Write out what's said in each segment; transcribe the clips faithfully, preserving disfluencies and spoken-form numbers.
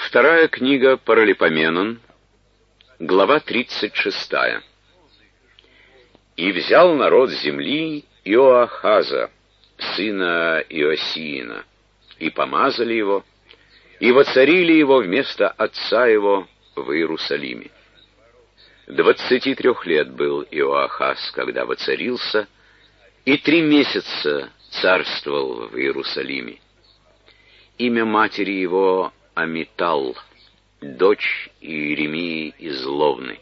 Вторая книга Паралипоменон, глава тридцать шестая. «И взял народ земли Иоахаза, сына Иосиина, и помазали его, и воцарили его вместо отца его в Иерусалиме. Двадцати трех лет был Иоахаз, когда воцарился, и три месяца царствовал в Иерусалиме. Имя матери его Амитал, дочь Иеремии из Ловны.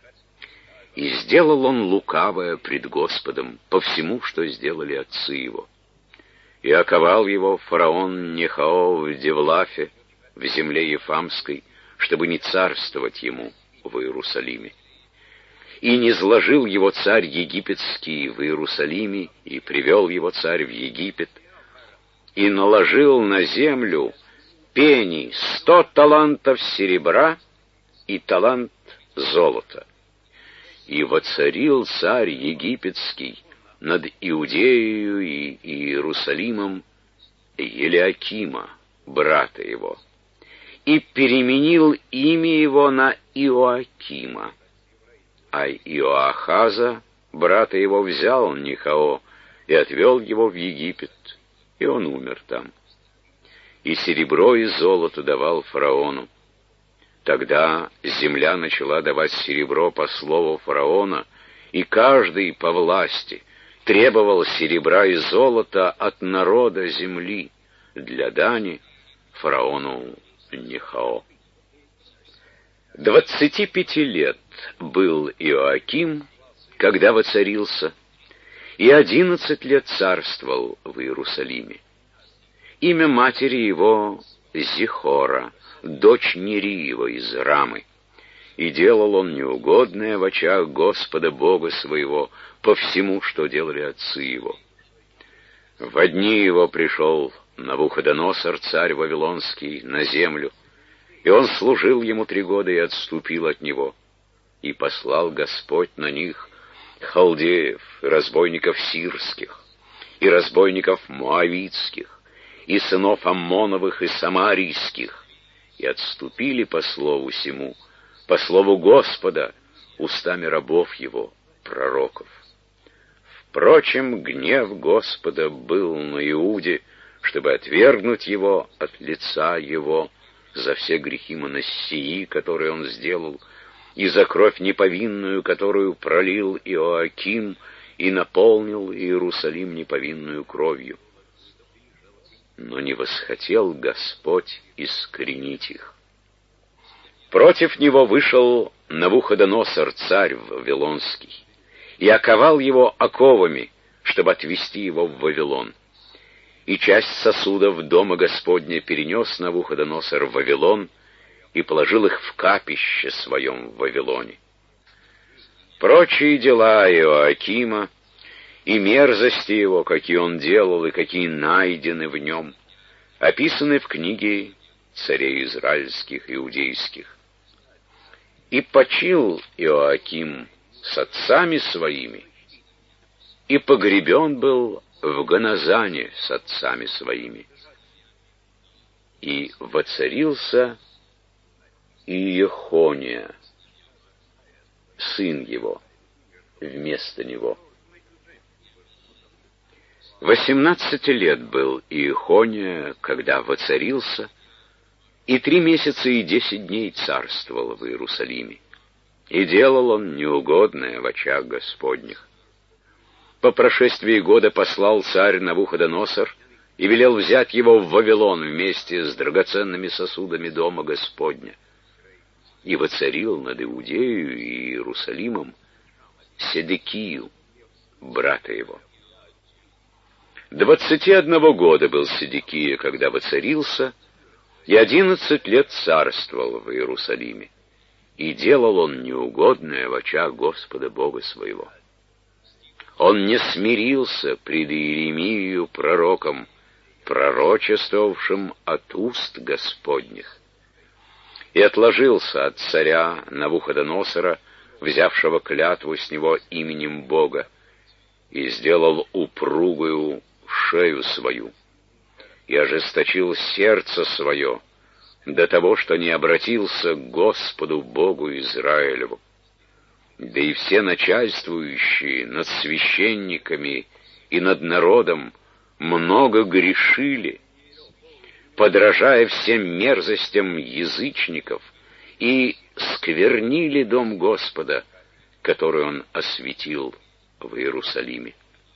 И сделал он лукавое пред Господом по всему, что сделали отцы его. И оковал его фараон Нехао в Девлафе, в земле Ефамской, чтобы не царствовать ему в Иерусалиме. И низложил его царь египетский в Иерусалиме, и привел его царь в Египет, и наложил на землю пени сто талантов серебра и талант золота. И воцарил царь египетский над Иудеей и Иерусалимом Елиакима, брата его, и переменил имя его на Иоакима. А Иоахаза, брата его, взял Нехао и отвел его в Египет, и он умер там. И серебро и золото давал фараону. Тогда земля начала давать серебро по слову фараона, и каждый по власти требовал серебра и золота от народа земли для дани фараону Нехао. Двадцати пяти лет был Иоаким, когда воцарился, и одиннадцать лет царствовал в Иерусалиме. Имя матери его Зихора, дочь Нериева из Рамы. И делал он неугодное в очах Господа Бога своего по всему, что делали отцы его. Во дни его пришел Навуходоносор, царь Вавилонский, на землю, и он служил ему три года и отступил от него. И послал Господь на них халдеев, и разбойников сирских, и разбойников моавитских, и сынов Аммоновых и самарийских, и отступили по слову сему, по слову Господа, устами рабов его, пророков. Впрочем, гнев Господа был на Иуде, чтобы отвергнуть его от лица его за все грехи Манассии, которые он сделал, и за кровь неповинную, которую пролил Иоаким, и наполнил Иерусалим неповинную кровью. Но не восхотел Господь искоренить их. Против него вышел Навуходоносор, царь Вавилонский, и оковал его оковами, чтобы отвести его в Вавилон. И часть сосудов дома Господня перенес Навуходоносор в Вавилон и положил их в капище своем в Вавилоне. Прочие дела Иоакима и мерзости его, какие он делал и какие найдены в нем, описаны в книге царей израильских и иудейских. И почил Иоаким с отцами своими, и погребен был в Ганазане с отцами своими. И воцарился Иехония, сын его, вместо него. Восемнадцати лет был Иехония, когда воцарился, и три месяца и десять дней царствовал в Иерусалиме. И делал он неугодное в очах Господних. По прошествии года послал царь Навуходоносор и велел взять его в Вавилон вместе с драгоценными сосудами дома Господня. И воцарил над Иудеей и Иерусалимом Седекию, брата его. Двадцати одного года был Седекия, когда воцарился, и одиннадцать лет царствовал в Иерусалиме. И делал он неугодное в очах Господа Бога своего. Он не смирился пред Иеремией пророком, пророчествовавшим от уст Господних, и отложился от царя Навуходоносора, взявшего клятву с него именем Бога, и сделал упругую шею свою, и ожесточил сердце свое до того, что не обратился к Господу Богу Израилеву. Да и все начальствующие над священниками и над народом много грешили, подражая всем мерзостям язычников, и сквернили дом Господа, который Он осветил в Иерусалиме.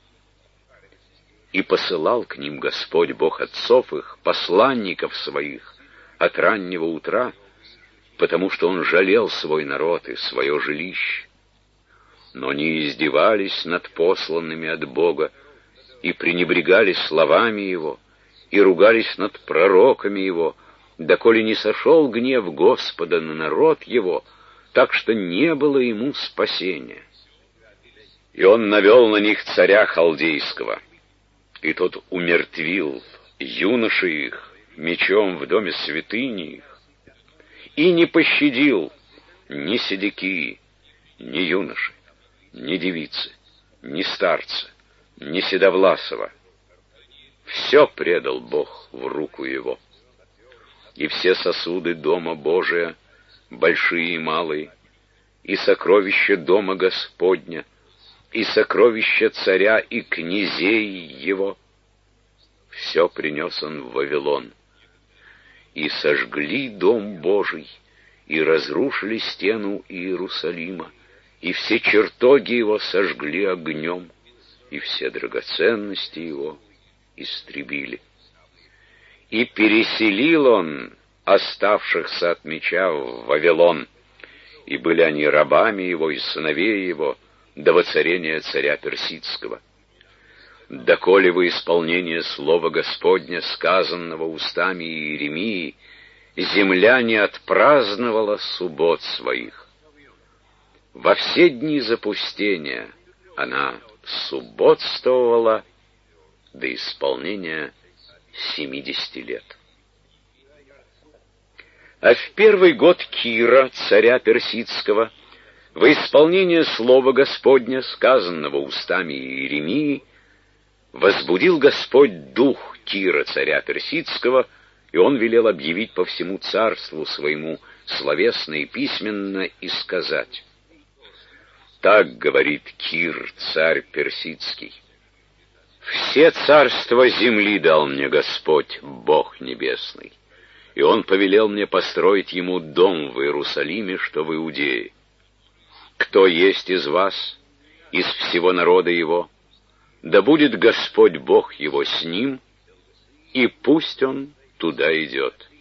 И посылал к ним Господь Бог отцов их, посланников своих, от раннего утра, потому что Он жалел свой народ и свое жилище. Но не издевались над посланными от Бога, и пренебрегали словами Его, и ругались над пророками Его, доколе не сошел гнев Господа на народ Его, так что не было ему спасения. И Он навел на них царя халдейского, и тот умертвил юношей их мечом в доме святыни их, и не пощадил ни седеки, ни юноши, ни девицы, ни старца, ни седовласого. Все предал Бог в руку его. И все сосуды дома Божия, большие и малые, и сокровища дома Господня, и сокровища царя и князей его, все принес он в Вавилон. И сожгли дом Божий, и разрушили стену Иерусалима, и все чертоги его сожгли огнем, и все драгоценности его истребили. И переселил он оставшихся от меча в Вавилон, и были они рабами его и сыновей его до воцарения царя Персидского. Доколе во исполнение слова Господня, сказанного устами Иеремии, земля не отпраздновала суббот своих. Во все дни запустения она субботствовала до исполнения семидесяти лет. А в первый год Кира, царя Персидского, во исполнение слова Господня, сказанного устами Иеремии, возбудил Господь дух Кира, царя Персидского, и он велел объявить по всему царству своему словесно и письменно и сказать: «Так говорит Кир, царь Персидский: все царства земли дал мне Господь, Бог небесный, и Он повелел мне построить Ему дом в Иерусалиме, что в Иудее. Кто есть из вас, из всего народа Его, да будет Господь Бог Его с ним, и пусть Он туда идет.